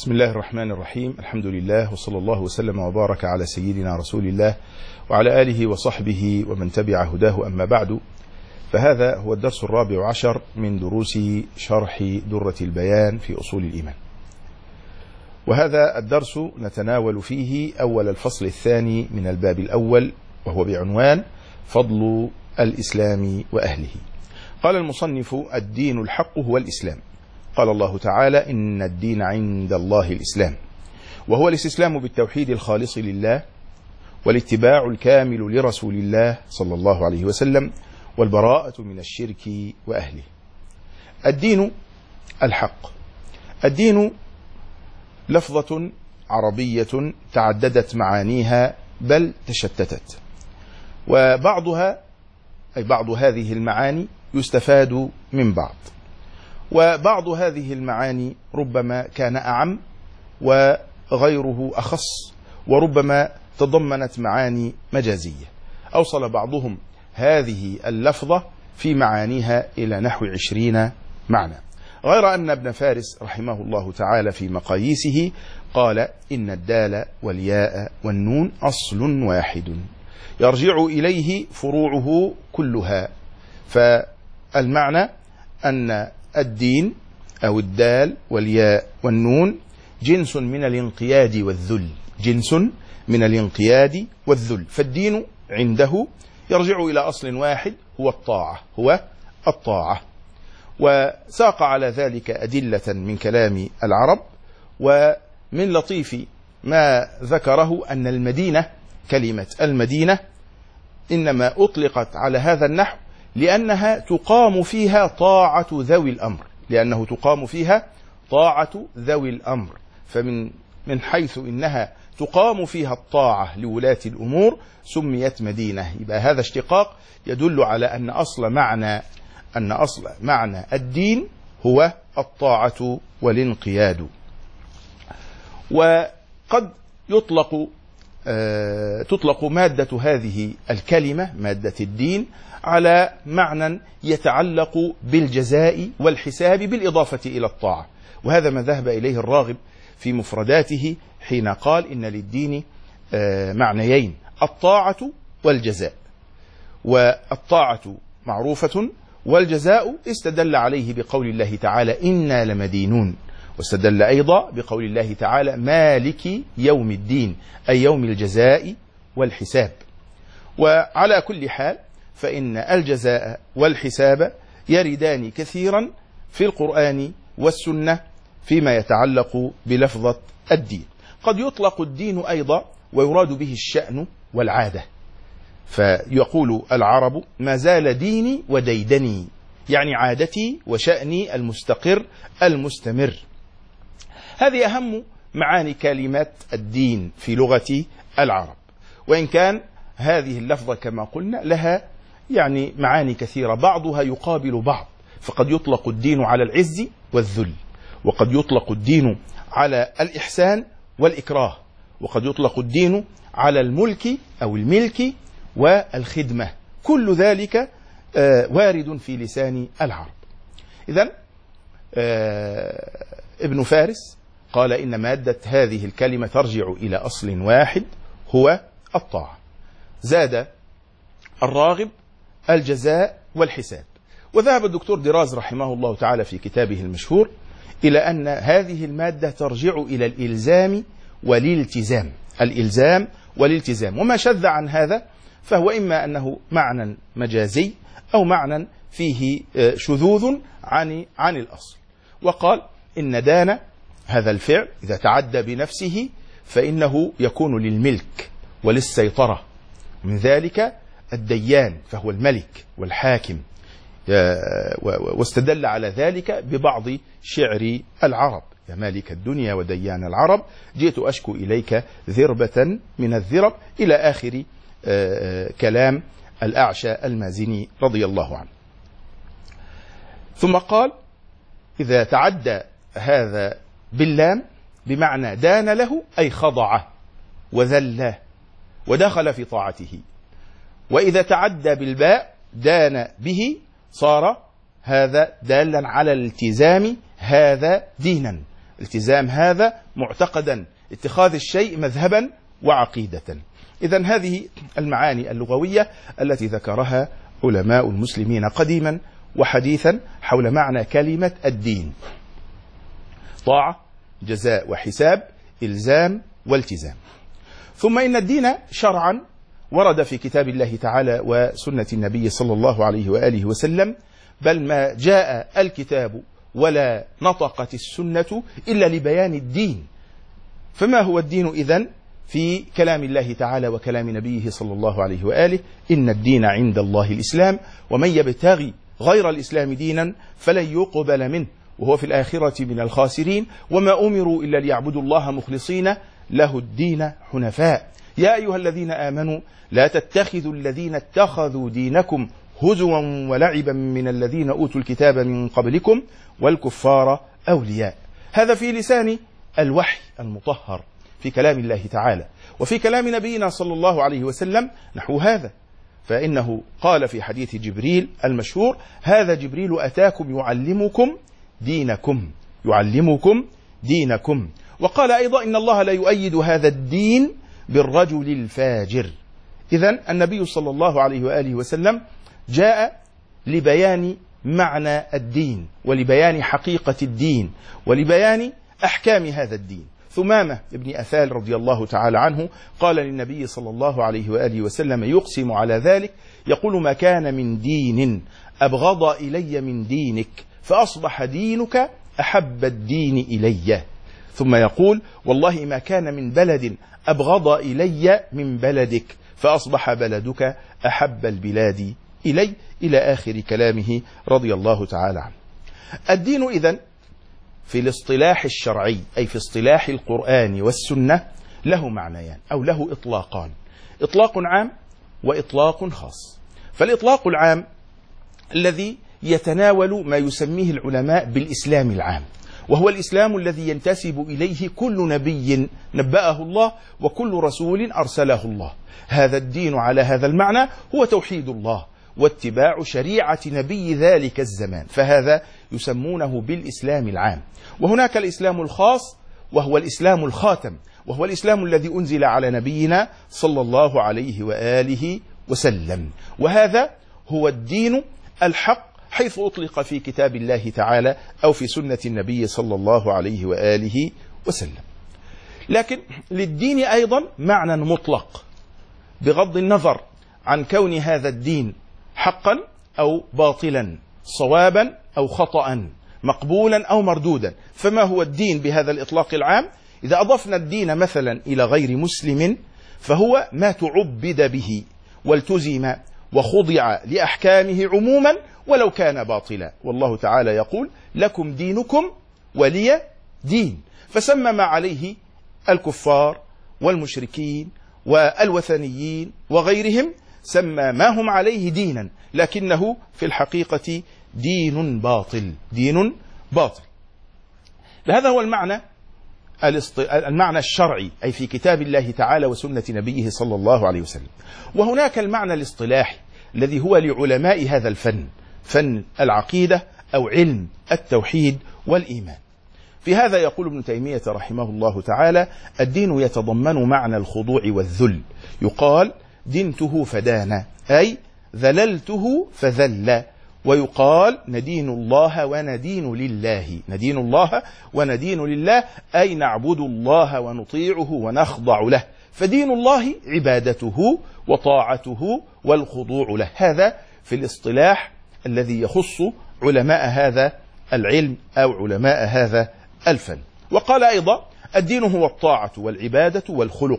بسم الله الرحمن الرحيم. الحمد لله وصلى الله وسلم وبارك على سيدنا رسول الله وعلى آله وصحبه ومن تبع هداه، أما بعد، فهذا هو الدرس 14 من دروس شرح درة البيان في أصول الإيمان. وهذا الدرس نتناول فيه أول الفصل الثاني من الباب الأول، وهو بعنوان فضل الإسلام وأهله. قال المصنف: الدين الحق هو الإسلام. قال الله تعالى: إن الدين عند الله الإسلام، وهو الاستسلام بالتوحيد الخالص لله، والاتباع الكامل لرسول الله صلى الله عليه وسلم، والبراءة من الشرك وأهله. الدين الحق. الدين لفظة عربية تعددت معانيها بل تشتتت، وبعضها أي بعض هذه المعاني يستفاد من بعض، وبعض هذه المعاني ربما كان أعم وغيره أخص، وربما تضمنت معاني مجازية. أوصل بعضهم هذه اللفظة في معانيها إلى نحو 20 معنى، غير أن ابن فارس رحمه الله تعالى في مقاييسه قال: إن الدال والياء والنون أصل واحد يرجع إليه فروعه كلها. فالمعنى أن الدين أو الدال والياء والنون جنس من الانقياد والذل، جنس من الانقياد والذل. فالدين عنده يرجع إلى أصل واحد هو الطاعة. وساق على ذلك أدلة من كلام العرب، ومن لطيف ما ذكره أن المدينة، كلمة المدينة إنما أطلقت على هذا النحو لأنها تقام فيها طاعة ذوي الأمر، لأنه تقام فيها طاعة ذوي الأمر. فمن حيث إنها تقام فيها الطاعة لولاة الأمور سميت مدينة. يبقى هذا اشتقاق يدل على أن أصل معنى الدين هو الطاعة والانقياد. وقد تطلق مادة هذه الكلمة، مادة الدين، على معنى يتعلق بالجزاء والحساب بالإضافة إلى الطاعة، وهذا ما ذهب إليه الراغب في مفرداته حين قال: إن للدين معنيين، الطاعة والجزاء. والطاعة معروفة، والجزاء استدل عليه بقول الله تعالى: إنا لمدينون، واستدل أيضا بقول الله تعالى: مالك يوم الدين، أي يوم الجزاء والحساب. وعلى كل حال فإن الجزاء والحساب يردان كثيرا في القرآن والسنة فيما يتعلق بلفظة الدين. قد يطلق الدين أيضا ويراد به الشأن والعادة، فيقول العرب: ما زال ديني وديدني، يعني عادتي وشأني المستقر المستمر. هذه أهم معاني كلمات الدين في لغة العرب، وإن كان هذه اللفظة كما قلنا لها يعني معاني كثيرة، بعضها يقابل بعض. فقد يطلق الدين على العز والذل، وقد يطلق الدين على الإحسان والإكراه، وقد يطلق الدين على الملك أو الملك والخدمة. كل ذلك وارد في لسان العرب. إذن ابن فارس قال: إن مادة هذه الكلمة ترجع إلى أصل واحد هو الطاعة. زاد الراغب: الجزاء والحساب. وذهب الدكتور دراز رحمه الله تعالى في كتابه المشهور إلى أن هذه المادة ترجع إلى الإلزام والالتزام، الإلزام والالتزام. وما شذ عن هذا فهو إما أنه معنى مجازي أو معنى فيه شذوذ عن الأصل. وقال: إن دان هذا الفعل إذا تعدى بنفسه فإنه يكون للملك وللسيطرة، من ذلك الديان فهو الملك والحاكم. واستدل على ذلك ببعض شعر العرب: يا مالك الدنيا وديان العرب، جئت أشكو إليك ذربة من الذرب، إلى آخر كلام الأعشى المازني رضي الله عنه. ثم قال: إذا تعدى هذا باللام بمعنى دان له، أي خضع وذل ودخل في طاعته. وإذا تعدى بالباء دان به، صار هذا دالا على الالتزام، هذا دينا. التزام هذا معتقدا، اتخاذ الشيء مذهبا وعقيدة. إذن هذه المعاني اللغوية التي ذكرها علماء المسلمين قديما وحديثا حول معنى كلمة الدين: طاعة، جزاء وحساب، إلزام والتزام. ثم إن الدين شرعا ورد في كتاب الله تعالى وسنة النبي صلى الله عليه وآله وسلم، بل ما جاء الكتاب ولا نطقت السنة إلا لبيان الدين. فما هو الدين إذن؟ في كلام الله تعالى وكلام نبيه صلى الله عليه وآله: إن الدين عند الله الإسلام ومن يبتغي غير الإسلام دينا فلن يقبل منه وهو في الآخرة من الخاسرين وما أمروا إلا ليعبدوا الله مخلصين له الدين حنفاء يا أيها الذين آمنوا لا تتخذوا الذين اتخذوا دينكم هزوا ولعبا من الذين أوتوا الكتاب من قبلكم والكفار أولياء. هذا في لسان الوحي المطهر في كلام الله تعالى، وفي كلام نبينا صلى الله عليه وسلم نحو هذا، فإنه قال في حديث جبريل المشهور: هذا جبريل أتاكم يعلمكم دينكم، يعلمكم دينكم. وقال أيضا: إن الله لا يؤيد هذا الدين بالرجل الفاجر. إذن النبي صلى الله عليه وآله وسلم جاء لبيان معنى الدين ولبيان حقيقة الدين ولبيان أحكام هذا الدين. ثمامة ابن أثال رضي الله تعالى عنه قال للنبي صلى الله عليه وآله وسلم يقسم على ذلك، يقول: ما كان من دين أبغض إلي من دينك فأصبح دينك أحب الدين إلي. ثم يقول: والله ما كان من بلد أبغض إلي من بلدك فأصبح بلدك أحب البلاد إلي، إلى آخر كلامه رضي الله تعالى عنه. الدين إذن في الاصطلاح الشرعي، أي في اصطلاح القرآن والسنة، له معنيان أو له إطلاقان: إطلاق عام وإطلاق خاص. فالإطلاق العام الذي يتناول ما يسميه العلماء بالإسلام العام، وهو الإسلام الذي ينتسب إليه كل نبي نبأه الله وكل رسول أرسله الله. هذا الدين على هذا المعنى هو توحيد الله واتباع شريعة نبي ذلك الزمان، فهذا يسمونه بالإسلام العام. وهناك الإسلام الخاص وهو الإسلام الخاتم، وهو الإسلام الذي أنزل على نبينا صلى الله عليه وآله وسلم، وهذا هو الدين الحق حيث أطلق في كتاب الله تعالى أو في سنة النبي صلى الله عليه وآله وسلم. لكن للدين أيضا معنى مطلق بغض النظر عن كون هذا الدين حقا أو باطلا، صوابا أو خطأ، مقبولا أو مردودا. فما هو الدين بهذا الإطلاق العام؟ إذا أضفنا الدين مثلا إلى غير مسلم فهو ما تعبد به والتزم وخضع لأحكامه عموما ولو كان باطلا. والله تعالى يقول: لكم دينكم ولي دين. فسمم عليه الكفار والمشركين والوثنيين وغيرهم، سمى ما هم عليه دينا، لكنه في الحقيقة دين باطل، دين باطل. هذا هو المعنى الشرعي، أي في كتاب الله تعالى وسنة نبيه صلى الله عليه وسلم. وهناك المعنى الاصطلاحي الذي هو لعلماء هذا الفن، فن العقيدة أو علم التوحيد والإيمان. في هذا يقول ابن تيمية رحمه الله تعالى: الدين يتضمن معنى الخضوع والذل. يقال: دنته فدان، أي ذللته فذل. ويقال: ندين الله وندين لله، ندين الله وندين لله، أي نعبد الله ونطيعه ونخضع له. فدين الله عبادته وطاعته والخضوع له. هذا في الاصطلاح الذي يخص علماء هذا العلم أو علماء هذا الفن. وقال أيضا: الدين هو الطاعة والعبادة والخلق،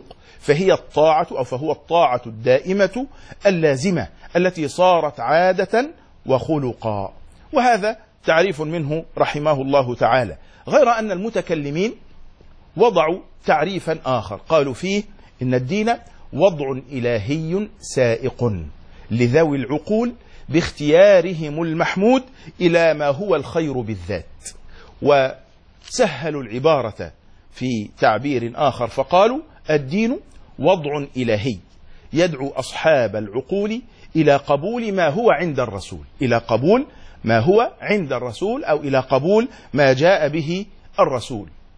فهو الطاعة الدائمة اللازمة التي صارت عادة وخلقا. وهذا تعريف منه رحمه الله تعالى، غير أن المتكلمين وضعوا تعريفا آخر قالوا فيه: إن الدين وضع إلهي سائق لذوي العقول باختيارهم المحمود إلى ما هو الخير بالذات. وسهلوا العبارة في تعبير آخر فقالوا: الدين وضع إلهي يدعو أصحاب العقول إلى قبول ما هو عند الرسول، إلى قبول ما هو عند الرسول، أو إلى قبول ما جاء به الرسول.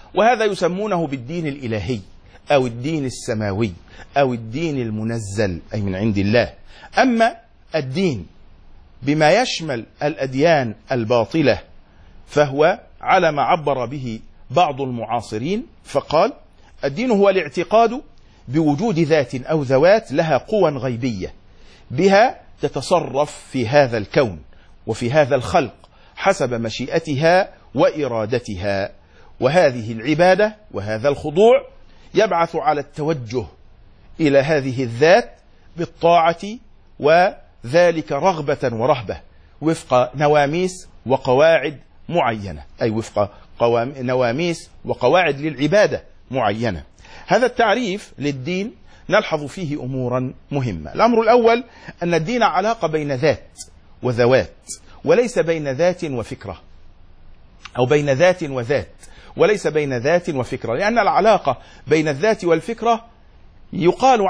وهذا يسمونه بالدين الإلهي أو الدين السماوي أو الدين المنزل أي من عند الله. أما الدين بما يشمل الأديان الباطلة فهو على ما عبر به بعض المعاصرين، فقال: الدين هو الاعتقاد بوجود ذات أو ذوات لها قوى غيبية بها تتصرف في هذا الكون وفي هذا الخلق حسب مشيئتها وإرادتها، وهذه العبادة وهذا الخضوع يبعث على التوجه إلى هذه الذات بالطاعة، وذلك رغبة ورهبة وفق نواميس وقواعد معينة، أي وفق نواميس وقواعد للعبادة معينة. هذا التعريف للدين نلحظ فيه أمورا مهمة. الأمر الأول أن الدين علاقة بين ذات وذوات، وليس بين ذات وفكرة، أو بين ذات وذات وليس بين ذات وفكرة، لأن العلاقة بين الذات والفكرة يقال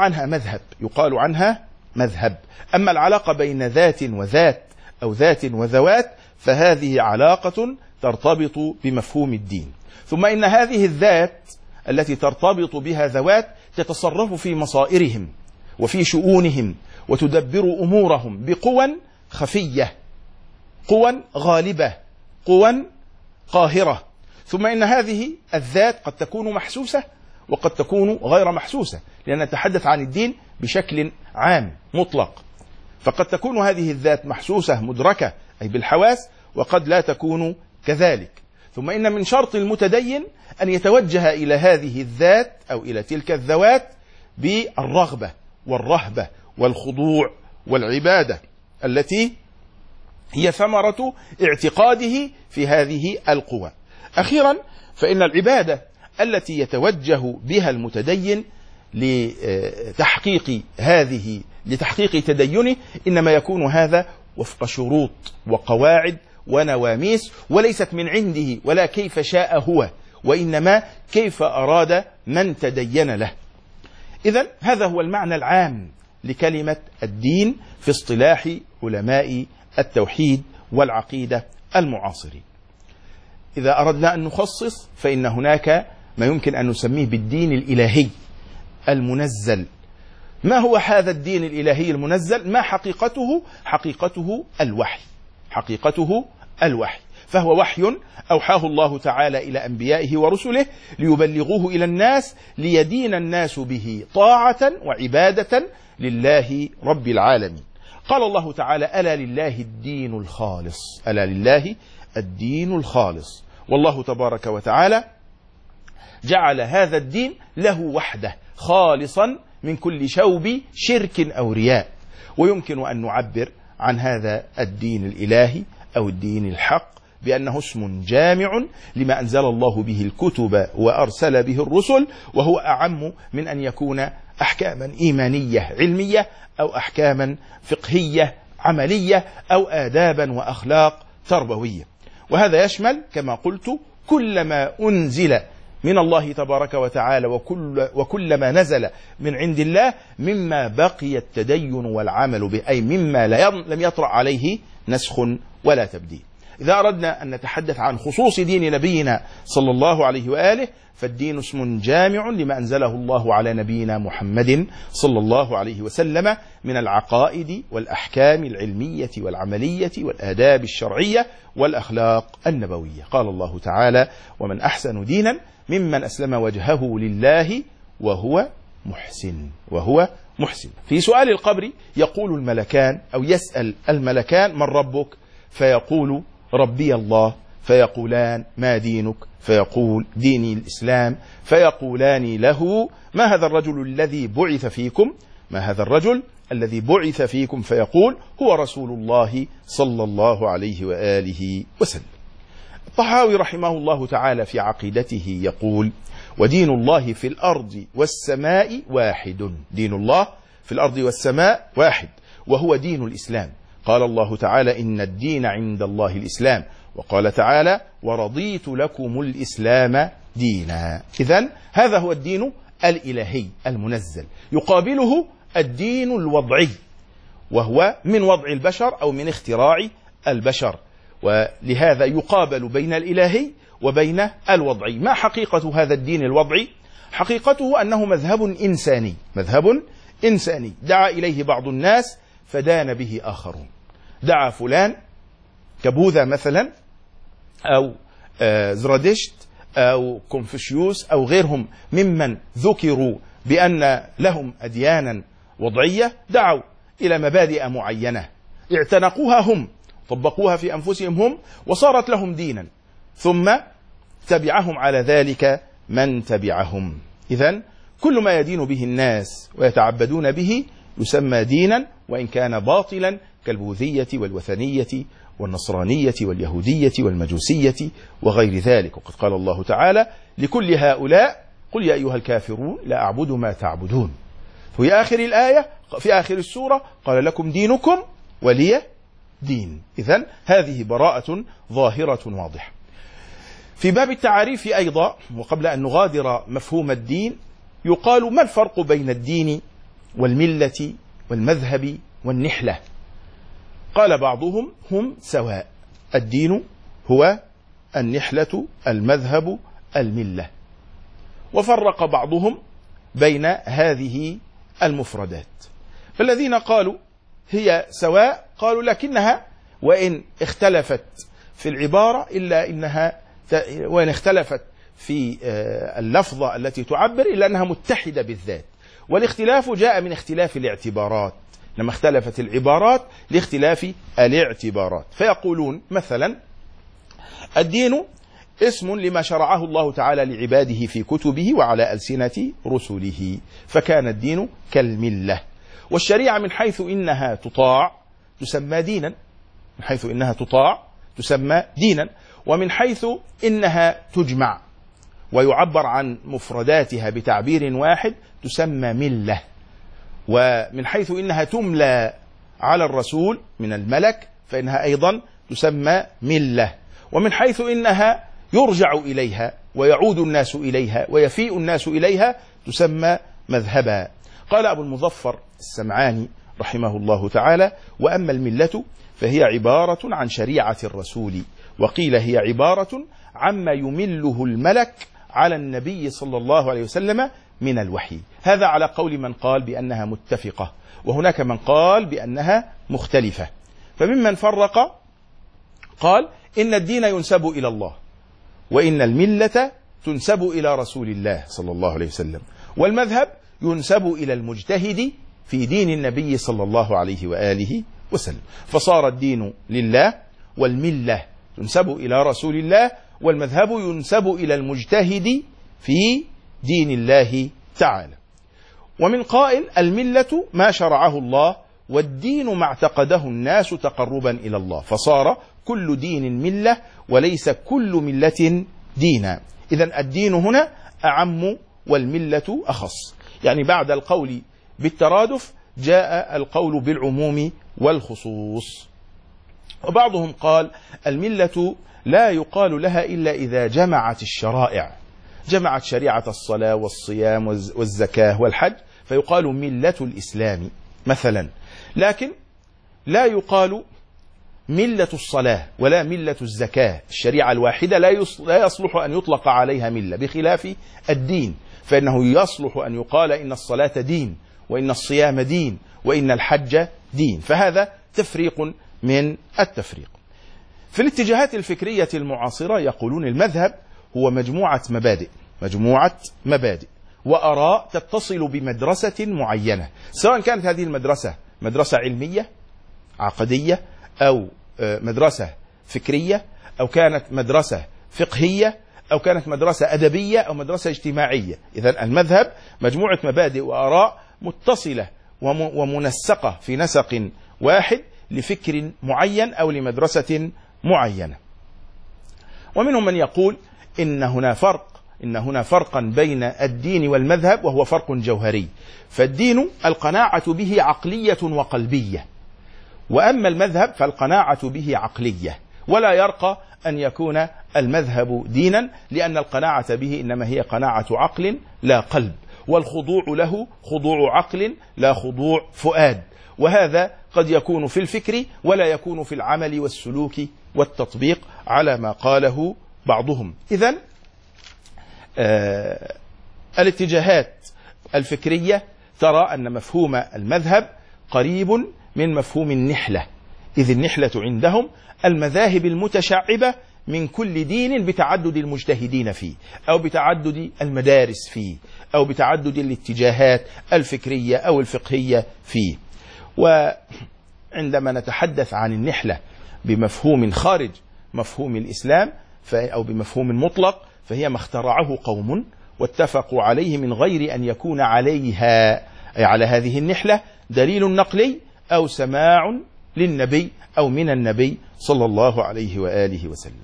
عنها مذهب. أما العلاقة بين ذات وذات أو ذات وذوات فهذه علاقة ترتبط بمفهوم الدين. ثم إن هذه الذات التي ترتبط بها ذوات تتصرف في مصائرهم وفي شؤونهم وتدبر أمورهم بقوى خفية، قوى غالبة، قوى قاهرة. ثم إن هذه الذات قد تكون محسوسة وقد تكون غير محسوسة، لأن نتحدث عن الدين بشكل عام مطلق، فقد تكون هذه الذات محسوسة مدركة أي بالحواس، وقد لا تكون كذلك. ثم إن من شرط المتدين أن يتوجه إلى هذه الذات أو إلى تلك الذوات بالرغبة والرهبة والخضوع والعبادة التي هي ثمرة اعتقاده في هذه القوى. أخيرا، فإن العبادة التي يتوجه بها المتدين لتحقيق تدينه إنما يكون هذا وفق شروط وقواعد ونواميس، وليست من عنده ولا كيف شاء هو، وإنما كيف أراد من تدين له. إذن هذا هو المعنى العام لكلمة الدين في اصطلاح علماء التوحيد والعقيدة المعاصرين. إذا أردنا أن نخصص فإن هناك ما يمكن أن نسميه بالدين الإلهي المنزل. ما هو هذا الدين الإلهي المنزل؟ ما حقيقته؟ حقيقته الوحي، فهو وحي أوحاه الله تعالى إلى أنبيائه ورسله ليبلغوه إلى الناس ليدين الناس به طاعة وعبادة لله رب العالمين. قال الله تعالى: ألا لله الدين الخالص. والله تبارك وتعالى جعل هذا الدين له وحده خالصا من كل شوب شرك أو رياء. ويمكن أن نعبر عن هذا الدين الإلهي أو الدين الحق بأنه اسم جامع لما أنزل الله به الكتب وأرسل به الرسل، وهو أعم من أن يكون أحكاما إيمانية علمية أو أحكاما فقهية عملية أو آدابا وأخلاق تربوية. وهذا يشمل كما قلت كل ما أنزل من الله تبارك وتعالى وكل ما نزل من عند الله مما بقي التدين والعمل به، أي مما لم يطرأ عليه نسخ ولا تبديل. إذا أردنا أن نتحدث عن خصوص دين نبينا صلى الله عليه وآله فالدين اسم جامع لما أنزله الله على نبينا محمد صلى الله عليه وسلم من العقائد والأحكام العلمية والعملية والآداب الشرعية والأخلاق النبوية. قال الله تعالى: ومن أحسن دينا ممن أسلم وجهه لله وهو محسن. في سؤال القبر يقول الملكان أو يسأل الملكان: من ربك؟ فيقول: ربي الله. فيقولان: ما دينك؟ فيقول: ديني الإسلام. فيقولان له: ما هذا الرجل الذي بعث فيكم؟ فيقول: هو رسول الله صلى الله عليه وآله وسلم. الطحاوي رحمه الله تعالى في عقيدته يقول: ودين الله في الأرض والسماء واحد. دين الله في الأرض والسماء واحد، وهو دين الإسلام. قال الله تعالى: إن الدين عند الله الإسلام. وقال تعالى: ورضيت لكم الإسلام دينا. إذن هذا هو الدين الإلهي المنزل. يقابله الدين الوضعي، وهو من وضع البشر أو من اختراع البشر، ولهذا يقابل بين الإلهي وبين الوضعي. ما حقيقة هذا الدين الوضعي؟ حقيقته أنه مذهب إنساني دعا إليه بعض الناس فدان به آخرون. دعا فلان كبوذا مثلا أو زرادشت أو كونفوشيوس أو غيرهم ممن ذكروا بأن لهم أديانا وضعية، دعوا إلى مبادئ معينة اعتنقوها هم، طبقوها في أنفسهم هم، وصارت لهم دينا، ثم تبعهم على ذلك من تبعهم. إذن كل ما يدين به الناس ويتعبدون به يسمى دينا، وإن كان باطلا كالبوذية والوثنية والنصرانية واليهودية والمجوسية وغير ذلك. وقد قال الله تعالى: لكل هؤلاء قل يا أيها الكافرون لا أعبد ما تعبدون. في آخر الآية في آخر السورة قال: لكم دينكم ولي دين. إذن هذه براءة ظاهرة واضحة. في باب التعاريف أيضا، وقبل أن نغادر مفهوم الدين، يقال: ما الفرق بين الدين والملة والمذهب والنحلة؟ قال بعضهم: هم سواء، الدين هو النحلة، المذهب الملة. وفرق بعضهم بين هذه المفردات، فالذين قالوا هي سواء قالوا لكنها وإن اختلفت في العبارة وإن اختلفت في اللفظة التي تعبر إلا أنها متحدة بالذات، والاختلاف جاء من اختلاف الاعتبارات، لما اختلفت العبارات لاختلاف الاعتبارات. فيقولون مثلا: الدين اسم لما شرعه الله تعالى لعباده في كتبه وعلى ألسنة رسله، فكان الدين كالملة. والشريعة من حيث إنها تطاع تسمى دينا، من حيث إنها تطاع تسمى دينا، ومن حيث إنها تجمع ويعبر عن مفرداتها بتعبير واحد تسمى ملة، ومن حيث إنها تملى على الرسول من الملك فإنها أيضا تسمى ملة، ومن حيث إنها يرجع إليها ويعود الناس إليها ويفيء الناس إليها تسمى مذهبا. قال أبو المظفر السمعاني رحمه الله تعالى: وأما الملة فهي عبارة عن شريعة الرسول، وقيل هي عبارة عما يمله الملك على النبي صلى الله عليه وسلم من الوحي. هذا على قول من قال بأنها متفقة، وهناك من قال بأنها مختلفة. فممن فرق قال: إن الدين ينسب إلى الله، وإن الملة تنسب إلى رسول الله صلى الله عليه وسلم، والمذهب ينسب إلى المجتهد في دين النبي صلى الله عليه وآله وسلم. فصار الدين لله، والملة تنسب إلى رسول الله، والمذهب ينسب إلى المجتهد في دين الله تعالى. ومن قائل: الملة ما شرعه الله، والدين ما اعتقده الناس تقربا إلى الله، فصار كل دين ملة وليس كل ملة دينا. إذن الدين هنا أعم والملة أخص، يعني بعد القول بالترادف جاء القول بالعموم والخصوص. وبعضهم قال: الملة لا يقال لها إلا إذا جمعت الشرائع، جمعت شريعة الصلاة والصيام والزكاة والحج، فيقال ملة الإسلام مثلا. لكن لا يقال ملة الصلاة ولا ملة الزكاة، الشريعة الواحدة لا يصلح أن يطلق عليها ملة، بخلاف الدين فإنه يصلح أن يقال إن الصلاة دين، وإن الصيام دين، وإن الحج دين. فهذا تفريق من التفريق. في الاتجاهات الفكرية المعاصرة يقولون المذهب هو مجموعة مبادئ وآراء تتصل بمدرسة معينة، سواء كانت هذه المدرسة مدرسة علمية عقدية، أو مدرسة فكرية، أو كانت مدرسة فقهية، أو كانت مدرسة أدبية، أو مدرسة اجتماعية. إذن المذهب مجموعة مبادئ وآراء متصلة ومنسقة في نسق واحد لفكر معين أو لمدرسة معينة. ومنهم من يقول إن هنا فرقا بين الدين والمذهب، وهو فرق جوهري. فالدين القناعة به عقلية وقلبية، وأما المذهب فالقناعة به عقلية، ولا يرقى أن يكون المذهب دينا، لأن القناعة به إنما هي قناعة عقل لا قلب، والخضوع له خضوع عقل لا خضوع فؤاد، وهذا قد يكون في الفكر ولا يكون في العمل والسلوك والتطبيق على ما قاله بعضهم. إذن الاتجاهات الفكرية ترى أن مفهوم المذهب قريب من مفهوم النحلة، إذ النحلة عندهم المذاهب المتشعبة من كل دين بتعدد المجتهدين فيه، أو بتعدد المدارس فيه، أو بتعدد الاتجاهات الفكرية أو الفقهية فيه. وعندما نتحدث عن النحلة بمفهوم خارج مفهوم الإسلام أو بمفهوم مطلق، فهي ما اخترعه قوم واتفقوا عليه من غير أن يكون عليها أي على هذه النحلة دليل نقلي أو سماع للنبي أو من النبي صلى الله عليه وآله وسلم.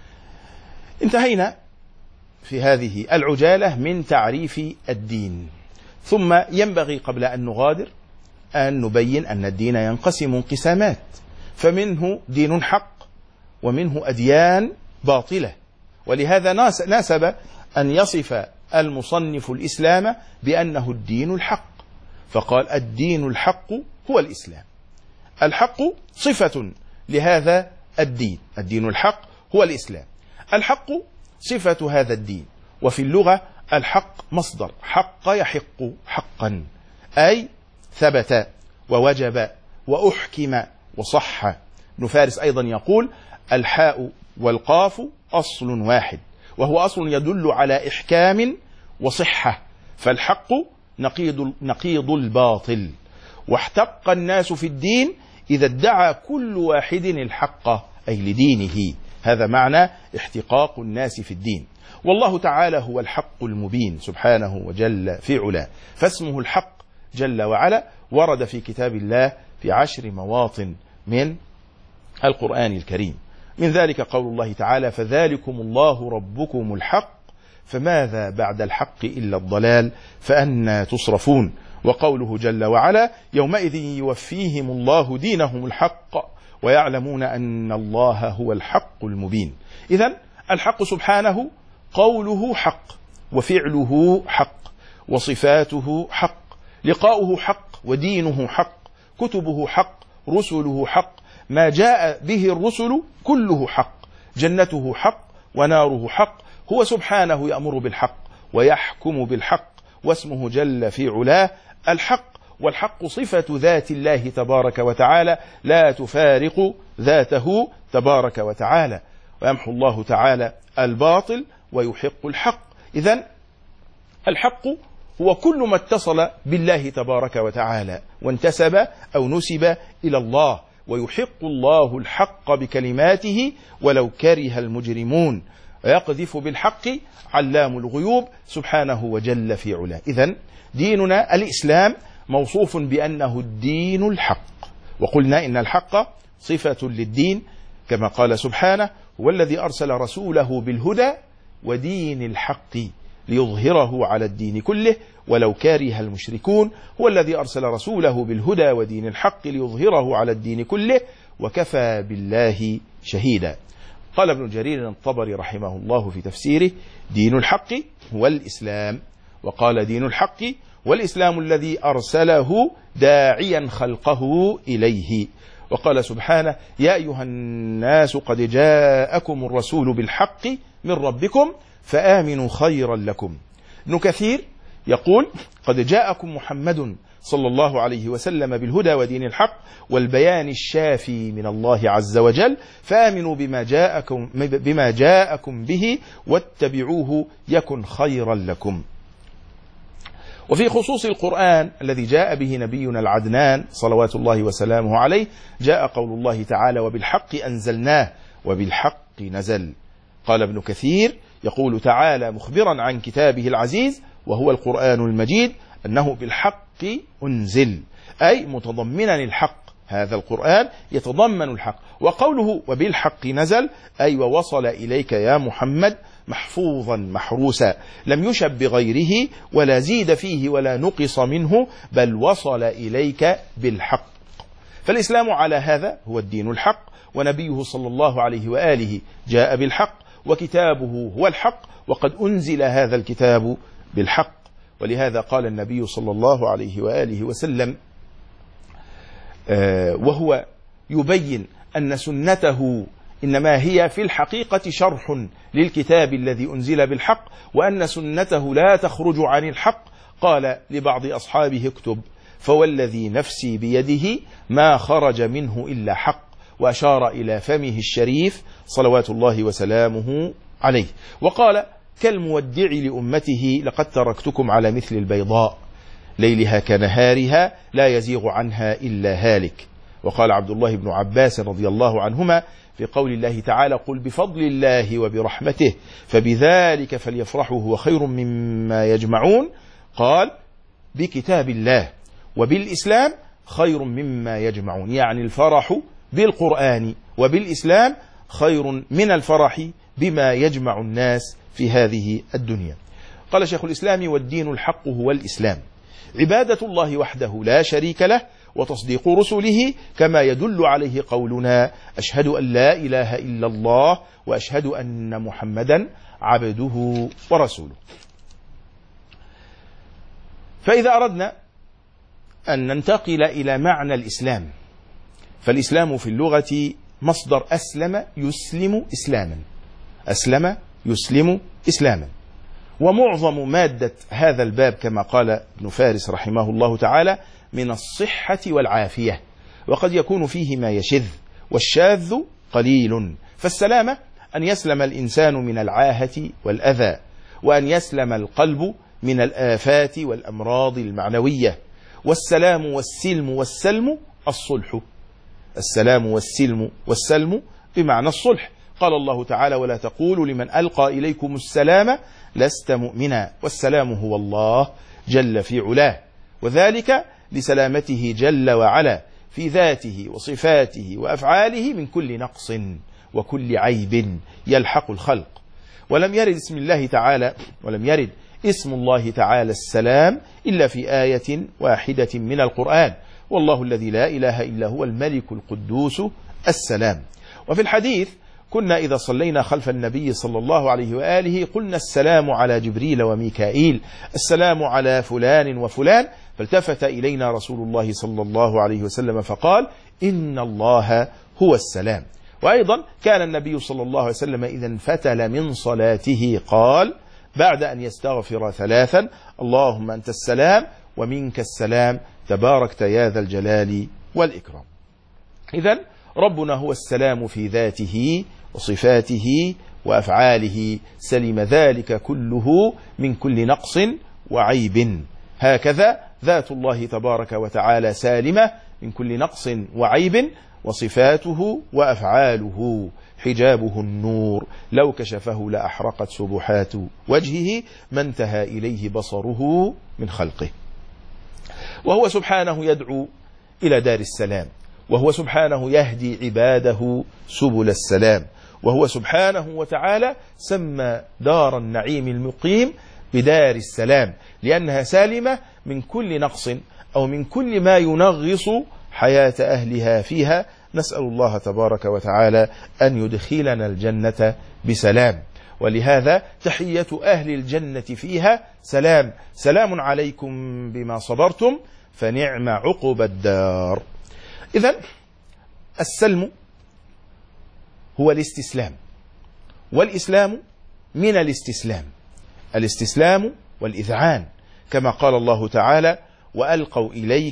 انتهينا في هذه العجالة من تعريف الدين، ثم ينبغي قبل أن نغادر أن نبين أن الدين ينقسم انقسامات، فمنه دين حق ومنه أديان باطلة. ولهذا ناسب أن يصف المصنف الإسلام بأنه الدين الحق، فقال الدين الحق هو الإسلام. الحق صفة لهذا الدين، الدين الحق هو الإسلام. الحق صفة هذا الدين، وفي اللغة الحق مصدر حق يحق حقا، أي ثبت ووجب وأحكم وصح. ابن فارس أيضا يقول الحاء والقاف أصل واحد، وهو أصل يدل على إحكام وصحة، فالحق نقيض الباطل. واحتق الناس في الدين إذا ادعى كل واحد الحق أي لدينه، هذا معنى احتقاق الناس في الدين. والله تعالى هو الحق المبين سبحانه وجل في علاه، فاسمه الحق جل وعلا ورد في كتاب الله في 10 مواطن من القرآن الكريم. من ذلك قول الله تعالى فذلكم الله ربكم الحق فماذا بعد الحق إلا الضلال فأنى تصرفون. وقوله جل وعلا يومئذ يوفيهم الله دينهم الحق ويعلمون أن الله هو الحق المبين. إذن الحق سبحانه قوله حق، وفعله حق، وصفاته حق، لقاؤه حق، ودينه حق، كتبه حق، رسله حق، ما جاء به الرسل كله حق، جنته حق وناره حق. هو سبحانه يأمر بالحق ويحكم بالحق، واسمه جل في علاه الحق. والحق صفة ذات الله تبارك وتعالى لا تفارق ذاته تبارك وتعالى، ويمحو الله تعالى الباطل ويحق الحق. إذن الحق هو كل ما اتصل بالله تبارك وتعالى وانتسب أو نسب إلى الله، ويحق الله الحق بكلماته ولو كره المجرمون، ويقذف بالحق علام الغيوب سبحانه وجل في علاه. إذن ديننا الإسلام موصوف بأنه الدين الحق، وقلنا إن الحق صفة للدين كما قال سبحانه هو الذي أرسل رسوله بالهدى ودين الحق ليظهره على الدين كله ولو كره المشركون. هو الذي أرسل رسوله بالهدى ودين الحق ليظهره على الدين كله وكفى بالله شهيدا. قال ابن جرير الطبري رحمه الله في تفسيره دين الحق هو الإسلام، وقال دين الحق والإسلام الذي أرسله داعيا خلقه إليه. وقال سبحانه يا أيها الناس قد جاءكم الرسول بالحق من ربكم فآمنوا خيرا لكم. ابن كثير يقول قد جاءكم محمد صلى الله عليه وسلم بالهدى ودين الحق والبيان الشافي من الله عز وجل فآمنوا بما جاءكم به واتبعوه يكن خيرا لكم. وفي خصوص القرآن الذي جاء به نبينا العدنان صلوات الله وسلامه عليه جاء قول الله تعالى وبالحق أنزلناه وبالحق نزل. قال ابن كثير يقول تعالى مخبرا عن كتابه العزيز وهو القرآن المجيد أنه بالحق أنزل، أي متضمنا الحق، هذا القرآن يتضمن الحق. وقوله وبالحق نزل أي ووصل إليك يا محمد محفوظا محروسا لم يشب بغيره ولا زيد فيه ولا نقص منه بل وصل إليك بالحق. فالإسلام على هذا هو الدين الحق، ونبيه صلى الله عليه وآله جاء بالحق، وكتابه هو الحق، وقد أنزل هذا الكتاب بالحق. ولهذا قال النبي صلى الله عليه وآله وسلم وهو يبين أن سنته إنما هي في الحقيقة شرح للكتاب الذي أنزل بالحق، وأن سنته لا تخرج عن الحق. قال لبعض أصحابه: اكتب فوالذي نفسي بيده ما خرج منه إلا حق، وأشار إلى فمه الشريف صلوات الله وسلامه عليه. وقال كالمودع لأمته: لقد تركتكم على مثل البيضاء ليلها كنهارها لا يزيغ عنها إلا هالك. وقال عبد الله بن عباس رضي الله عنهما في قول الله تعالى: قل بفضل الله وبرحمته فبذلك فليفرحوا هو خير مما يجمعون، قال: بكتاب الله وبالإسلام خير مما يجمعون، يعني الفرح بالقرآن وبالإسلام خير من الفرح بما يجمع الناس في هذه الدنيا. قال شيخ الإسلام: والدين الحق هو الإسلام، عبادة الله وحده لا شريك له، وتصديق رسله، كما يدل عليه قولنا: أشهد أن لا إله إلا الله وأشهد أن محمدا عبده ورسوله. فإذا أردنا أن ننتقل إلى معنى الإسلام، فالإسلام في اللغة مصدر أسلم يسلم إسلاما، أسلم يسلم إسلاما. ومعظم مادة هذا الباب كما قال ابن فارس رحمه الله تعالى من الصحة والعافية، وقد يكون فيه ما يشذ، والشاذ قليل. فالسلامة أن يسلم الإنسان من العاهة والأذى، وأن يسلم القلب من الآفات والأمراض المعنوية. والسلام والسلم والسلم الصلح، السلام والسلم والسلم بمعنى الصلح. قال الله تعالى: ولا تقولوا لمن ألقى إليكم السلام لست مؤمنا، والسلام هو الله جل في علاه، وذلك لسلامته جل وعلا في ذاته وصفاته وأفعاله من كل نقص وكل عيب يلحق الخلق. ولم يرد اسم الله تعالى السلام إلا في آية واحدة من القرآن: والله الذي لا إله إلا هو الملك القدوس السلام. وفي الحديث: كنا إذا صلينا خلف النبي صلى الله عليه وآله قلنا: السلام على جبريل وميكائيل، السلام على فلان وفلان. فالتفت إلينا رسول الله صلى الله عليه وسلم فقال: إن الله هو السلام. وأيضا كان النبي صلى الله عليه وسلم إذا انفتل من صلاته قال بعد أن يستغفر ثلاثا: اللهم أنت السلام ومنك السلام تباركت يا ذا الجلال والإكرام. إذن ربنا هو السلام في ذاته وصفاته وأفعاله، سلم ذلك كله من كل نقص وعيب. هكذا ذات الله تبارك وتعالى سالمة من كل نقص وعيب، وصفاته وأفعاله حجابه النور، لو كشفه لأحرقت سبحات وجهه ما انتهى إليه بصره من خلقه. وهو سبحانه يدعو إلى دار السلام، وهو سبحانه يهدي عباده سبل السلام، وهو سبحانه وتعالى سمى دار النعيم المقيم بدار السلام، لأنها سالمة من كل نقص أو من كل ما ينغص حياة أهلها فيها. نسأل الله تبارك وتعالى أن يدخلنا الجنة بسلام، ولهذا تحية أهل الجنة فيها سلام، سلام عليكم بما صبرتم فنعم عقب الدار. إذن السلم هو الاستسلام، والإسلام من الاستسلام، الاستسلام والإذعان، كما قال الله تعالى: وألقوا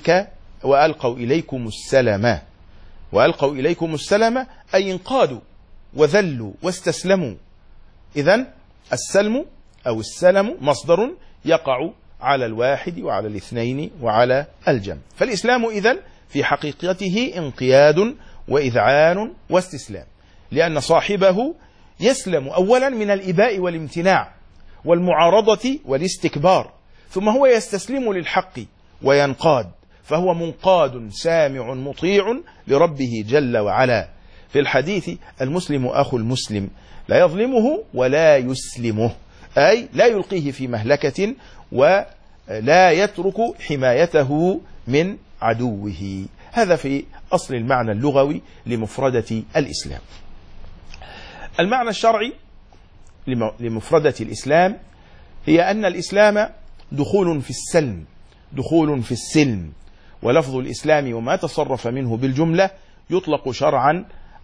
إليكم السلام، وألقوا إليكم السلام أي انقادوا وذلوا واستسلموا. إذن السلم أو السلم مصدر يقع على الواحد وعلى الاثنين وعلى الجمع. فالإسلام إذن في حقيقته انقياد وإذعان واستسلام، لأن صاحبه يسلم أولا من الإباء والامتناع والمعارضة والاستكبار، ثم هو يستسلم للحق وينقاد، فهو منقاد سامع مطيع لربه جل وعلا. في الحديث: المسلم أخو المسلم لا يظلمه ولا يسلمه، أي لا يلقيه في مهلكة ولا يترك حمايته من عدوه. هذا في أصل المعنى اللغوي لمفردة الإسلام. المعنى الشرعي لمفردة الإسلام هي أن الإسلام دخول في السلم، دخول في السلم. ولفظ الإسلام وما تصرف منه بالجملة يطلق شرعا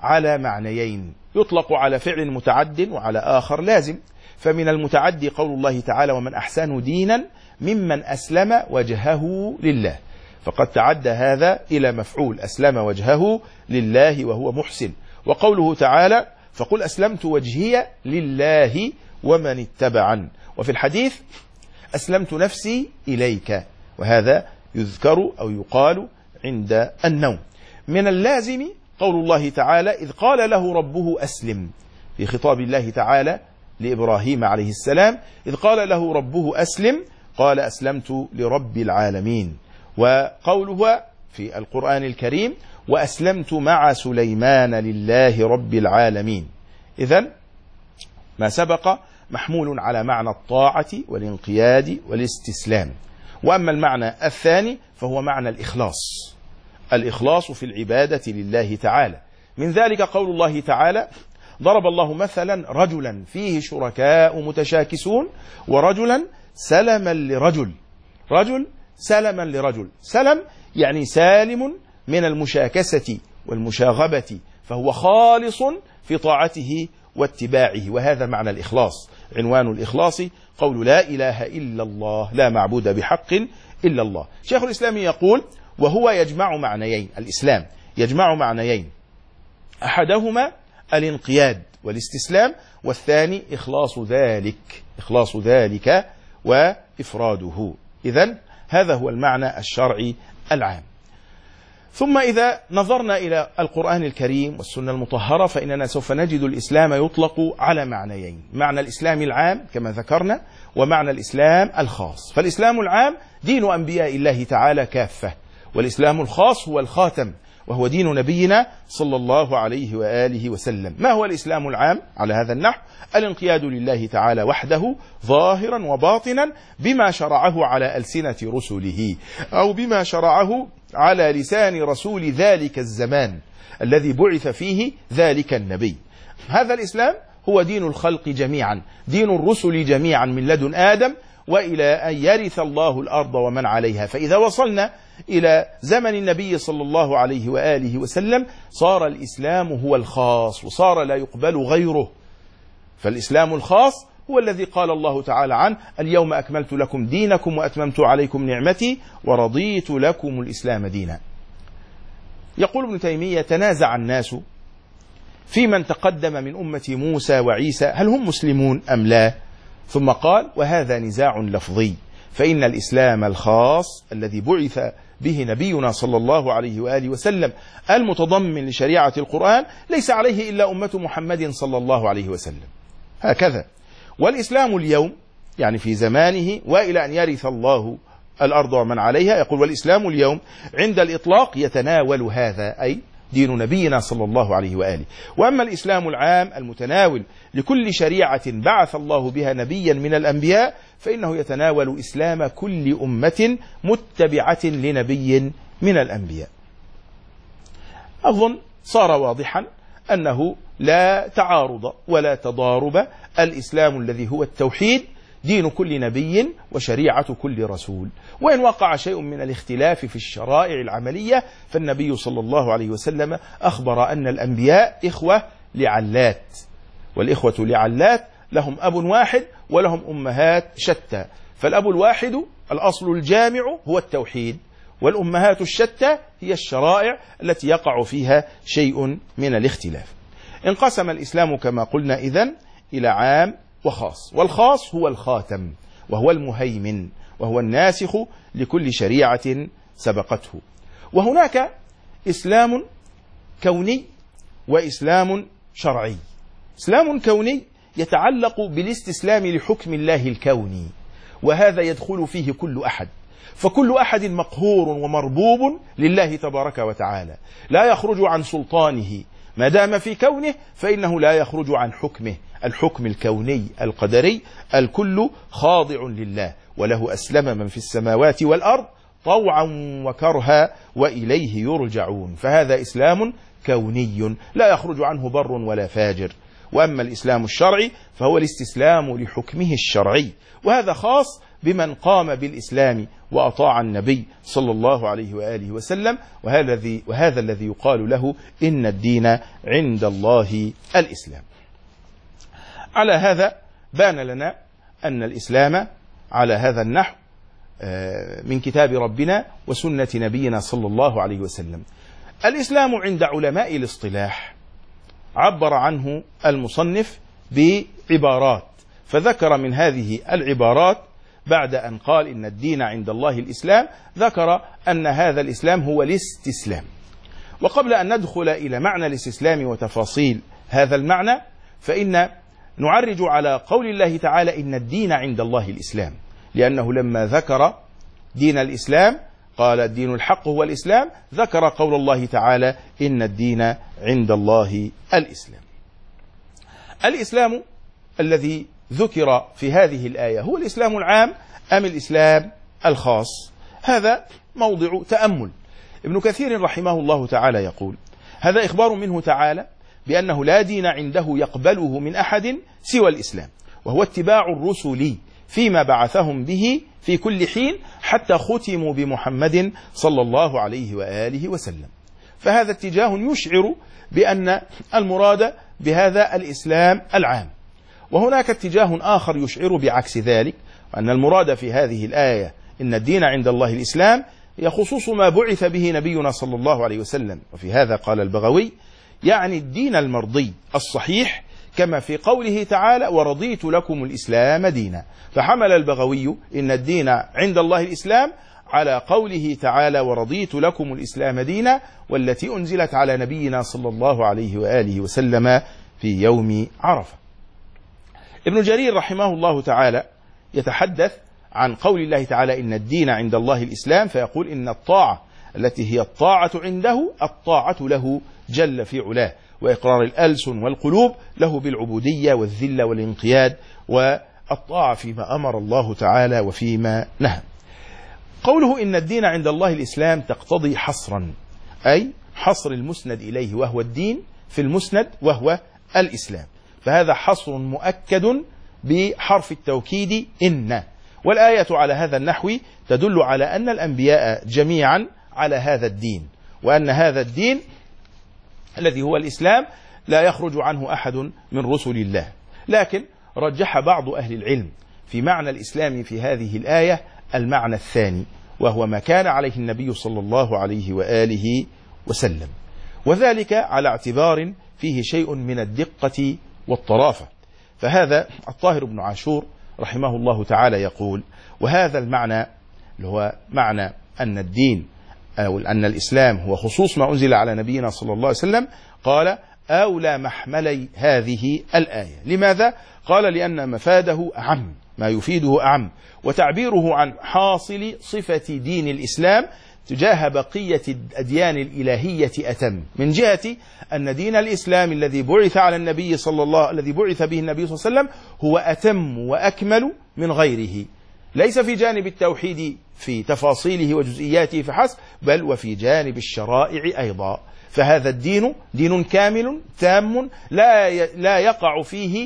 على معنيين، يطلق على فعل متعد وعلى آخر لازم. فمن المتعدي قول الله تعالى: ومن أحسن دينا ممن أسلم وجهه لله، فقد تعدى هذا إلى مفعول أسلم وجهه لله وهو محسن. وقوله تعالى: فقل أسلمت وجهي لله ومن اتبعن. وفي الحديث: أسلمت نفسي إليك، وهذا يذكر أو يقال عند النوم. من اللازم قول الله تعالى: إذ قال له ربه أسلم، في خطاب الله تعالى لإبراهيم عليه السلام، إذ قال له ربه أسلم قال أسلمت لرب العالمين. وقوله في القرآن الكريم: وأسلمت مع سليمان لله رب العالمين. إذن ما سبق محمول على معنى الطاعة والانقياد والاستسلام. وأما المعنى الثاني فهو معنى الإخلاص، الإخلاص في العبادة لله تعالى. من ذلك قول الله تعالى: ضرب الله مثلا رجلا فيه شركاء متشاكسون ورجلا سلما لرجل. رجل سلما لرجل، سلم يعني سالم من المشاكسة والمشاغبة، فهو خالص في طاعته واتباعه، وهذا معنى الإخلاص. عنوان الإخلاص قول لا إله إلا الله، لا معبود بحق إلا الله. شيخ الإسلام يقول: وهو يجمع معنيين، الإسلام يجمع معنيين، أحدهما الانقياد والاستسلام، والثاني إخلاص ذلك وإفراده. إذن هذا هو المعنى الشرعي العام. ثم إذا نظرنا إلى القرآن الكريم والسنة المطهرة فإننا سوف نجد الإسلام يطلق على معنيين: معنى الإسلام العام كما ذكرنا، ومعنى الإسلام الخاص. فالإسلام العام دين أنبياء الله تعالى كافة، والإسلام الخاص هو الخاتم وهو دين نبينا صلى الله عليه وآله وسلم. ما هو الإسلام العام على هذا النحو؟ الانقياد لله تعالى وحده ظاهرا وباطنا بما شرعه على ألسنة رسله، أو بما شرعه على لسان رسول ذلك الزمان الذي بعث فيه ذلك النبي. هذا الإسلام هو دين الخلق جميعا، دين الرسل جميعا من لدن آدم وإلى أن يرث الله الأرض ومن عليها. فإذا وصلنا إلى زمن النبي صلى الله عليه وآله وسلم صار الإسلام هو الخاص، وصار لا يقبل غيره. فالإسلام الخاص هو الذي قال الله تعالى عنه: اليوم أكملت لكم دينكم وأتممت عليكم نعمتي ورضيت لكم الإسلام دينا. يقول ابن تيمية: تنازع الناس في من تقدم من أمة موسى وعيسى هل هم مسلمون أم لا؟ ثم قال: وهذا نزاع لفظي، فإن الإسلام الخاص الذي بعث به نبينا صلى الله عليه وآله وسلم المتضمن لشريعة القرآن ليس عليه إلا أمة محمد صلى الله عليه وسلم، هكذا. والإسلام اليوم يعني في زمانه وإلى أن يرث الله الأرض ومن عليها، يقول: والإسلام اليوم عند الإطلاق يتناول هذا، أي دين نبينا صلى الله عليه وآله. وأما الإسلام العام المتناول لكل شريعة بعث الله بها نبيا من الأنبياء فإنه يتناول إسلام كل أمة متبعة لنبي من الأنبياء. أظن صار واضحا أنه لا تعارض ولا تضارب. الإسلام الذي هو التوحيد دين كل نبي وشريعة كل رسول، وإن وقع شيء من الاختلاف في الشرائع العملية فالنبي صلى الله عليه وسلم أخبر أن الأنبياء إخوة لعلات، والإخوة لعلات لهم أب واحد ولهم أمهات شتى. فالأب الواحد الأصل الجامع هو التوحيد، والأمهات الشتى هي الشرائع التي يقع فيها شيء من الاختلاف. انقسم الإسلام كما قلنا إذن إلى عام وخاص، والخاص هو الخاتم وهو المهيمن وهو الناسخ لكل شريعة سبقته. وهناك إسلام كوني وإسلام شرعي. إسلام كوني يتعلق بالاستسلام لحكم الله الكوني، وهذا يدخل فيه كل أحد، فكل أحد مقهور ومربوب لله تبارك وتعالى، لا يخرج عن سلطانه ما دام في كونه، فإنه لا يخرج عن حكمه، الحكم الكوني القدري. الكل خاضع لله، وله أسلم من في السماوات والأرض طوعا وكرها وإليه يرجعون. فهذا إسلام كوني لا يخرج عنه بر ولا فاجر. وأما الإسلام الشرعي فهو الاستسلام لحكمه الشرعي، وهذا خاص بمن قام بالإسلام وأطاع النبي صلى الله عليه وآله وسلم، وهذا الذي يقال له إن الدين عند الله الإسلام. على هذا بان لنا أن الإسلام على هذا النحو من كتاب ربنا وسنة نبينا صلى الله عليه وسلم. الإسلام عند علماء الاصطلاح عبر عنه المصنف بعبارات، فذكر من هذه العبارات بعد أن قال إن الدين عند الله الإسلام، ذكر أن هذا الإسلام هو الاستسلام. وقبل أن ندخل إلى معنى الاستسلام وتفاصيل هذا المعنى، فإن نعرج على قول الله تعالى إن الدين عند الله الإسلام، لأنه لما ذكر دين الإسلام قال الدين الحق هو الإسلام، ذكر قول الله تعالى إن الدين عند الله الإسلام. الإسلام الذي ذكر في هذه الآية هو الإسلام العام أم الإسلام الخاص؟ هذا موضع تأمل. ابن كثير رحمه الله تعالى يقول: هذا إخبار منه تعالى بأنه لا دين عنده يقبله من أحد سوى الإسلام، وهو اتباع الرسل فيما بعثهم به في كل حين حتى ختموا بمحمد صلى الله عليه وآله وسلم. فهذا اتجاه يشعر بأن المراد بهذا الإسلام العام. وهناك اتجاه آخر يشعر بعكس ذلك، أن المراد في هذه الآية إن الدين عند الله الإسلام هي خصوص ما بعث به نبينا صلى الله عليه وسلم. وفي هذا قال البغوي: يعني الدين المرضي الصحيح، كما في قوله تعالى: ورضيت لكم الإسلام دينا. فحمل البغوي إن الدين عند الله الإسلام على قوله تعالى: ورضيت لكم الإسلام دينا، والتي أنزلت على نبينا صلى الله عليه وآله وسلم في يوم عرفة. ابن جرير رحمه الله تعالى يتحدث عن قول الله تعالى إن الدين عند الله الإسلام، فيقول إن الطاعة التي هي الطاعة عنده الطاعة له جل في علاه، وإقرار الألسن والقلوب له بالعبودية والذلة والانقياد والطاعة فيما أمر الله تعالى وفيما نهى. قوله إن الدين عند الله الإسلام تقتضي حصرا، أي حصر المسند إليه وهو الدين في المسند وهو الإسلام، فهذا حصر مؤكد بحرف التوكيد إن. والآية على هذا النحو تدل على أن الأنبياء جميعا على هذا الدين، وأن هذا الدين الذي هو الإسلام لا يخرج عنه أحد من رسل الله. لكن رجح بعض أهل العلم في معنى الإسلام في هذه الآية المعنى الثاني، وهو ما كان عليه النبي صلى الله عليه وآله وسلم، وذلك على اعتبار فيه شيء من الدقة والطرافة. فهذا الطاهر بن عاشور رحمه الله تعالى يقول: وهذا المعنى اللي هو معنى أن الدين أو أن الإسلام هو خصوص ما أنزل على نبينا صلى الله عليه وسلم، قال: أولى محملي هذه الآية. لماذا؟ قال: لأن مفاده أعم، ما يفيده أعم، وتعبيره عن حاصل صفة دين الإسلام تجاه بقية الأديان الإلهية أتم، من جهة أن دين الإسلام الذي بعث به النبي صلى الله عليه وسلم هو أتم وأكمل من غيره، ليس في جانب التوحيد في تفاصيله وجزئياته فحسب، بل وفي جانب الشرائع أيضا. فهذا الدين دين كامل تام لا يقع فيه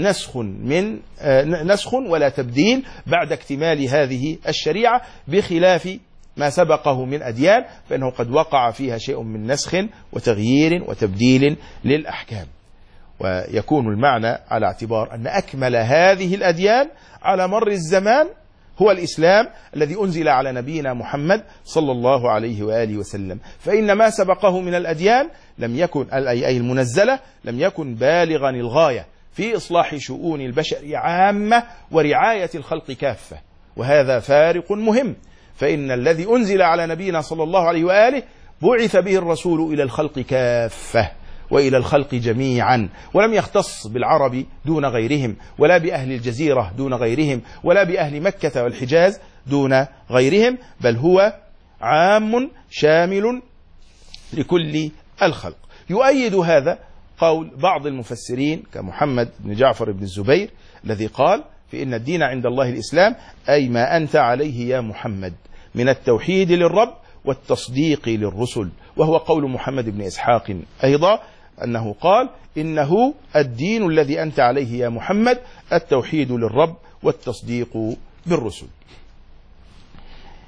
نسخ ولا تبديل بعد اكتمال هذه الشريعة، بخلاف ما سبقه من أديان فإنه قد وقع فيها شيء من نسخ وتغيير وتبديل للأحكام. ويكون المعنى على اعتبار أن أكمل هذه الأديان على مر الزمان هو الإسلام الذي أنزل على نبينا محمد صلى الله عليه وآله وسلم. فإن ما سبقه من الأديان لم يكن أي المنزلة لم يكن بالغا الغاية في إصلاح شؤون البشر عامة ورعاية الخلق كافة، وهذا فارق مهم. فإن الذي أنزل على نبينا صلى الله عليه وآله بعث به الرسول إلى الخلق كافة وإلى الخلق جميعا، ولم يختص بالعرب دون غيرهم، ولا بأهل الجزيرة دون غيرهم، ولا بأهل مكة والحجاز دون غيرهم، بل هو عام شامل لكل الخلق. يؤيد هذا قول بعض المفسرين كمحمد بن جعفر بن الزبير الذي قال في إن الدين عند الله الإسلام، أي ما أنت عليه يا محمد من التوحيد للرب والتصديق للرسل. وهو قول محمد بن إسحاق أيضا أنه قال: إنه الدين الذي أنت عليه يا محمد التوحيد للرب والتصديق بالرسل.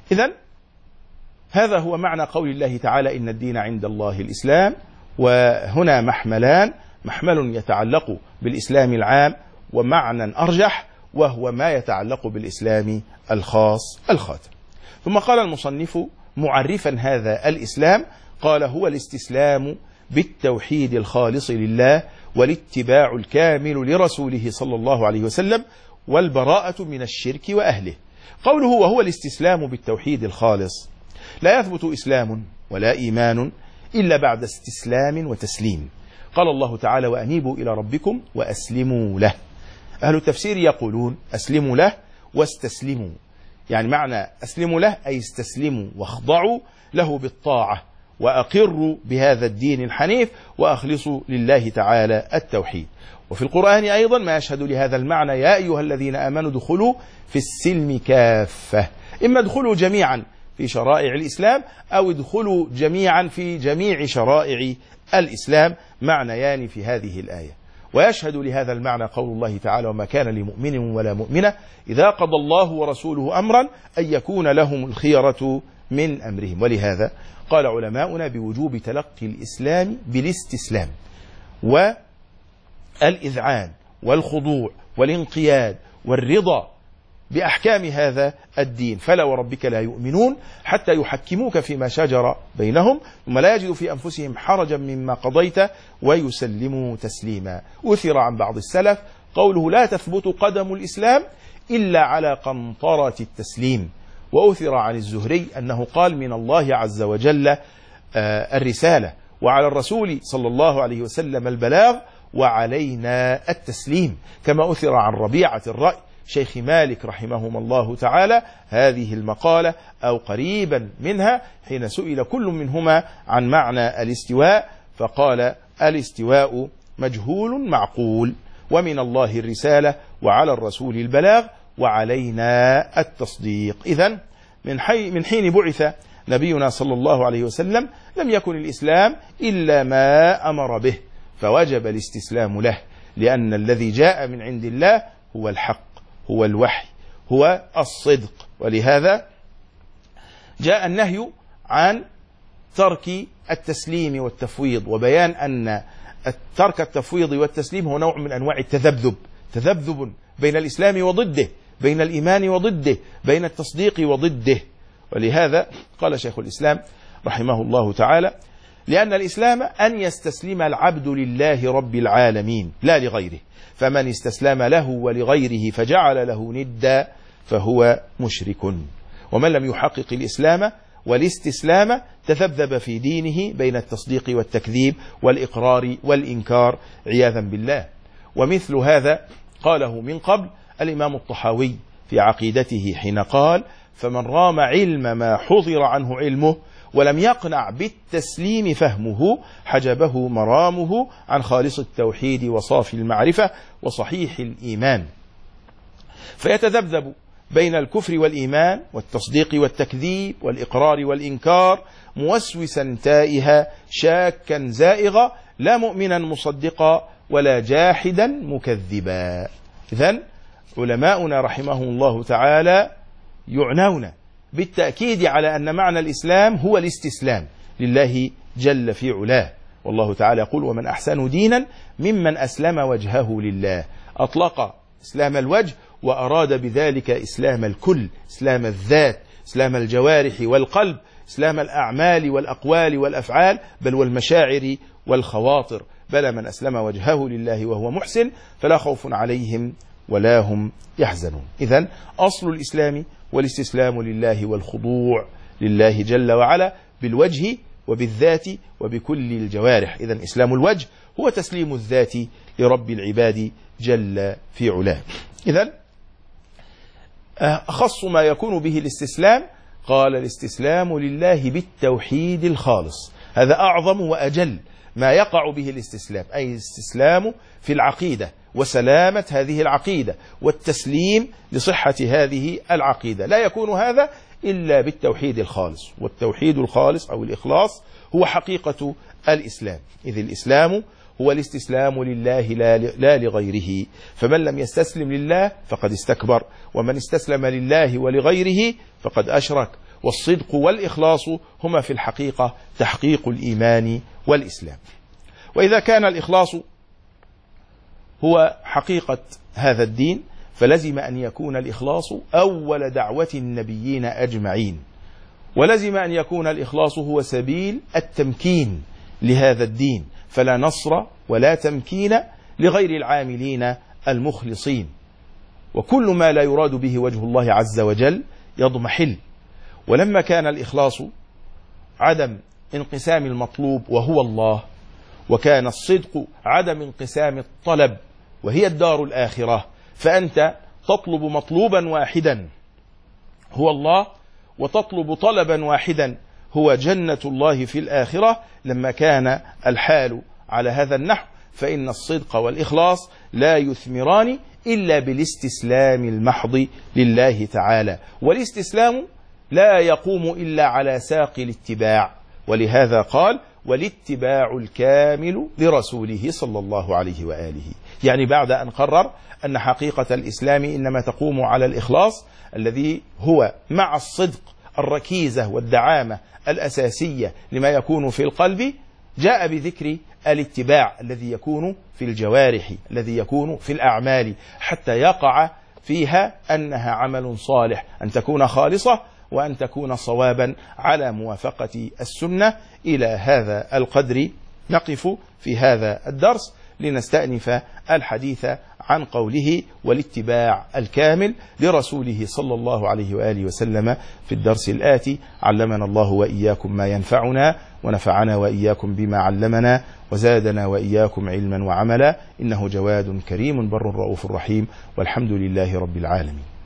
إذن هذا هو معنى قول الله تعالى إن الدين عند الله الإسلام. وهنا محملان: محمل يتعلق بالإسلام العام، ومعنى أرجح وهو ما يتعلق بالإسلام الخاص الخاتم. ثم قال المصنف معرفا هذا الإسلام، قال: هو الاستسلام بالتوحيد الخالص لله، والاتباع الكامل لرسوله صلى الله عليه وسلم، والبراءة من الشرك وأهله. قوله وهو الاستسلام بالتوحيد الخالص، لا يثبت إسلام ولا إيمان إلا بعد استسلام وتسليم. قال الله تعالى: وأنيبوا إلى ربكم وأسلموا له. أهل التفسير يقولون أسلموا له واستسلموا، يعني معنى أسلموا له أي استسلموا واخضعوا له بالطاعة، وأقروا بهذا الدين الحنيف، وأخلصوا لله تعالى التوحيد. وفي القرآن أيضا ما يشهد لهذا المعنى: يا أيها الذين آمنوا ادخلوا في السلم كافة. إما ادخلوا جميعا في شرائع الإسلام، أو ادخلوا جميعا في جميع شرائع الإسلام، معنيان في هذه الآية. ويشهد لهذا المعنى قول الله تعالى: وما كان لمؤمن ولا مؤمنة إذا قضى الله ورسوله أمرا أن يكون لهم الخيرة من أمرهم. ولهذا قال علماؤنا بوجوب تلقي الإسلام بالاستسلام والإذعان والخضوع والانقياد والرضا بأحكام هذا الدين. فلا وربك لا يؤمنون حتى يحكموك فيما شجر بينهم ثم لا يجدوا في أنفسهم حرجا مما قضيت ويسلموا تسليما. أثر عن بعض السلف قوله: لا تثبت قدم الإسلام إلا على قنطرة التسليم. وأثر عن الزهري أنه قال: من الله عز وجل الرسالة، وعلى الرسول صلى الله عليه وسلم البلاغ، وعلينا التسليم. كما أثر عن ربيعة الرأي شيخ مالك رحمهما الله تعالى هذه المقالة أو قريبا منها، حين سئل كل منهما عن معنى الاستواء فقال: الاستواء مجهول معقول، ومن الله الرسالة، وعلى الرسول البلاغ، وعلينا التصديق. إذن من حين بعث نبينا صلى الله عليه وسلم لم يكن الإسلام إلا ما أمر به، فوجب الاستسلام له، لأن الذي جاء من عند الله هو الحق، هو الوحي، هو الصدق. ولهذا جاء النهي عن ترك التسليم والتفويض، وبيان أن ترك التفويض والتسليم هو نوع من أنواع التذبذب، تذبذب بين الإسلام وضده، بين الإيمان وضده، بين التصديق وضده. ولهذا قال شيخ الإسلام رحمه الله تعالى: لأن الإسلام أن يستسلم العبد لله رب العالمين لا لغيره، فمن استسلم له ولغيره فجعل له ندا فهو مشرك. ومن لم يحقق الإسلام والاستسلام تذبذب في دينه بين التصديق والتكذيب والإقرار والإنكار عياذا بالله. ومثل هذا قاله من قبل الإمام الطحاوي في عقيدته حين قال: فمن رام علم ما حضر عنه علمه ولم يقنع بالتسليم فهمه حجبه مرامه عن خالص التوحيد وصافي المعرفة وصحيح الإيمان. فيتذبذب بين الكفر والإيمان والتصديق والتكذيب والإقرار والإنكار، موسوسا تائها شاكا زائغا، لا مؤمنا مصدقا ولا جاحدا مكذبا. إذن علماؤنا رحمهم الله تعالى يعنون بالتأكيد على أن معنى الإسلام هو الاستسلام لله جل في علاه. والله تعالى يقول: ومن أحسن دينا ممن أسلم وجهه لله. أطلق إسلام الوجه وأراد بذلك إسلام الكل، إسلام الذات، إسلام الجوارح والقلب، إسلام الأعمال والأقوال والأفعال، بل والمشاعر والخواطر. بل من أسلم وجهه لله وهو محسن فلا خوف عليهم ولا هم يحزنون. إذن أصل الإسلام والاستسلام لله والخضوع لله جل وعلا بالوجه وبالذات وبكل الجوارح. إذن إسلام الوجه هو تسليم الذات لرب العباد جل في علاه. إذن أخص ما يكون به الاستسلام قال: الاستسلام لله بالتوحيد الخالص. هذا أعظم وأجل ما يقع به الاستسلام، أي الاستسلام في العقيدة وسلامة هذه العقيدة والتسليم لصحة هذه العقيدة. لا يكون هذا إلا بالتوحيد الخالص، والتوحيد الخالص أو الإخلاص هو حقيقة الإسلام، إذ الإسلام هو الاستسلام لله لا لغيره. فمن لم يستسلم لله فقد استكبر، ومن استسلم لله ولغيره فقد أشرك. والصدق والإخلاص هما في الحقيقة تحقيق الإيمان والإسلام. وإذا كان الإخلاص هو حقيقة هذا الدين فلزم أن يكون الإخلاص أول دعوة النبيين أجمعين، ولزم أن يكون الإخلاص هو سبيل التمكين لهذا الدين، فلا نصر ولا تمكين لغير العاملين المخلصين، وكل ما لا يراد به وجه الله عز وجل يضمحل. ولما كان الإخلاص عدم انقسام المطلوب وهو الله، وكان الصدق عدم انقسام الطلب وهي الدار الآخرة، فأنت تطلب مطلوبا واحدا هو الله، وتطلب طلبا واحدا هو جنة الله في الآخرة. لما كان الحال على هذا النحو فإن الصدق والإخلاص لا يثمران إلا بالاستسلام المحض لله تعالى، والاستسلام لا يقوم إلا على ساق الاتباع، ولهذا قال والاتباع الكامل لرسوله صلى الله عليه وآله. يعني بعد أن قرر أن حقيقة الإسلام إنما تقوم على الإخلاص الذي هو مع الصدق الركيزة والدعامة الأساسية لما يكون في القلب، جاء بذكر الاتباع الذي يكون في الجوارح، الذي يكون في الأعمال، حتى يقع فيها أنها عمل صالح، أن تكون خالصة وأن تكون صوابا على موافقة السنة. إلى هذا القدر نقف في هذا الدرس لنستأنف الحديث عن قوله والاتباع الكامل لرسوله صلى الله عليه وآله وسلم في الدرس الآتي. علمنا الله وإياكم ما ينفعنا، ونفعنا وإياكم بما علمنا، وزادنا وإياكم علما وعملا، إنه جواد كريم بر رؤوف رحيم، والحمد لله رب العالمين.